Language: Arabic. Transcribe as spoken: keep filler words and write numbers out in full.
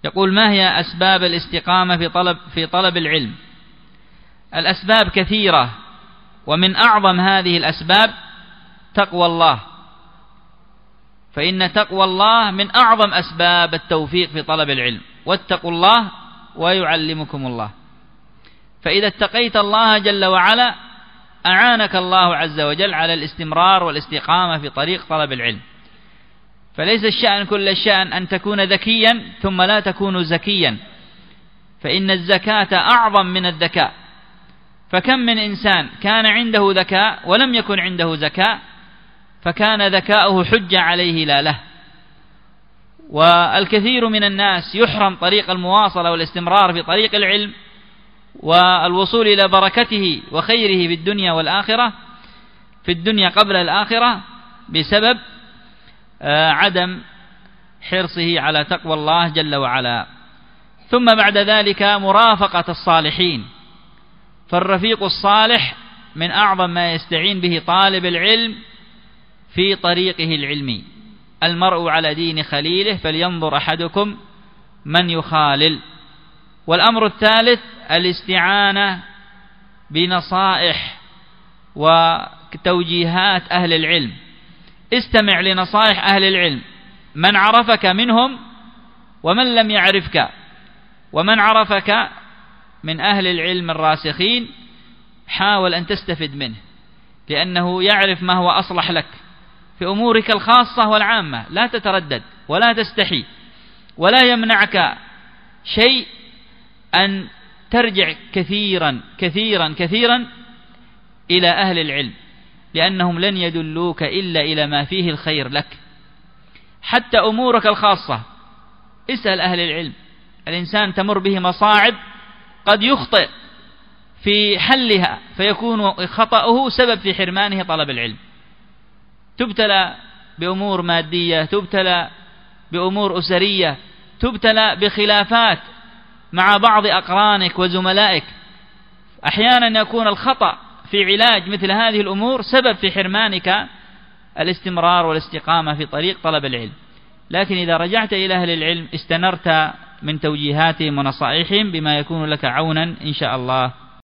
يقول: ما هي أسباب الاستقامة في طلب في طلب العلم؟ الأسباب كثيرة، ومن أعظم هذه الأسباب تقوى الله، فإن تقوى الله من أعظم أسباب التوفيق في طلب العلم. واتقوا الله ويعلمكم الله. فإذا اتقيت الله جل وعلا أعانك الله عز وجل على الاستمرار والاستقامة في طريق طلب العلم. فليس الشأن كل الشأن أن تكون ذكيا ثم لا تكون زكيا، فإن الزكاة أعظم من الذكاء. فكم من إنسان كان عنده ذكاء ولم يكن عنده زكاة، فكان ذكاؤه حجة عليه لا له. والكثير من الناس يحرم طريق المواصلة والاستمرار في طريق العلم والوصول إلى بركته وخيره في الدنيا والآخرة، في الدنيا قبل الآخرة، بسبب عدم حرصه على تقوى الله جل وعلا. ثم بعد ذلك مرافقة الصالحين، فالرفيق الصالح من أعظم ما يستعين به طالب العلم في طريقه العلمي. المرء على دين خليله فلينظر أحدكم من يخالل. والأمر الثالث الاستعانة بنصائح وتوجيهات أهل العلم. استمع لنصائح أهل العلم، من عرفك منهم ومن لم يعرفك. ومن عرفك من أهل العلم الراسخين حاول أن تستفد منه، لأنه يعرف ما هو أصلح لك في أمورك الخاصة والعامة. لا تتردد ولا تستحي، ولا يمنعك شيء أن ترجع كثيرا كثيرا كثيرا إلى أهل العلم، لأنهم لن يدلوك إلا إلى ما فيه الخير لك. حتى أمورك الخاصة اسأل أهل العلم. الإنسان تمر به مصاعب قد يخطئ في حلها فيكون خطأه سبب في حرمانه طلب العلم. تبتلى بأمور مادية، تبتلى بأمور أسرية، تبتلى بخلافات مع بعض أقرانك وزملائك. أحيانا يكون الخطأ في علاج مثل هذه الأمور سبب في حرمانك الاستمرار والاستقامة في طريق طلب العلم. لكن إذا رجعت إلى أهل العلم استنرت من توجيهاتهم ونصائحهم بما يكون لك عونا إن شاء الله.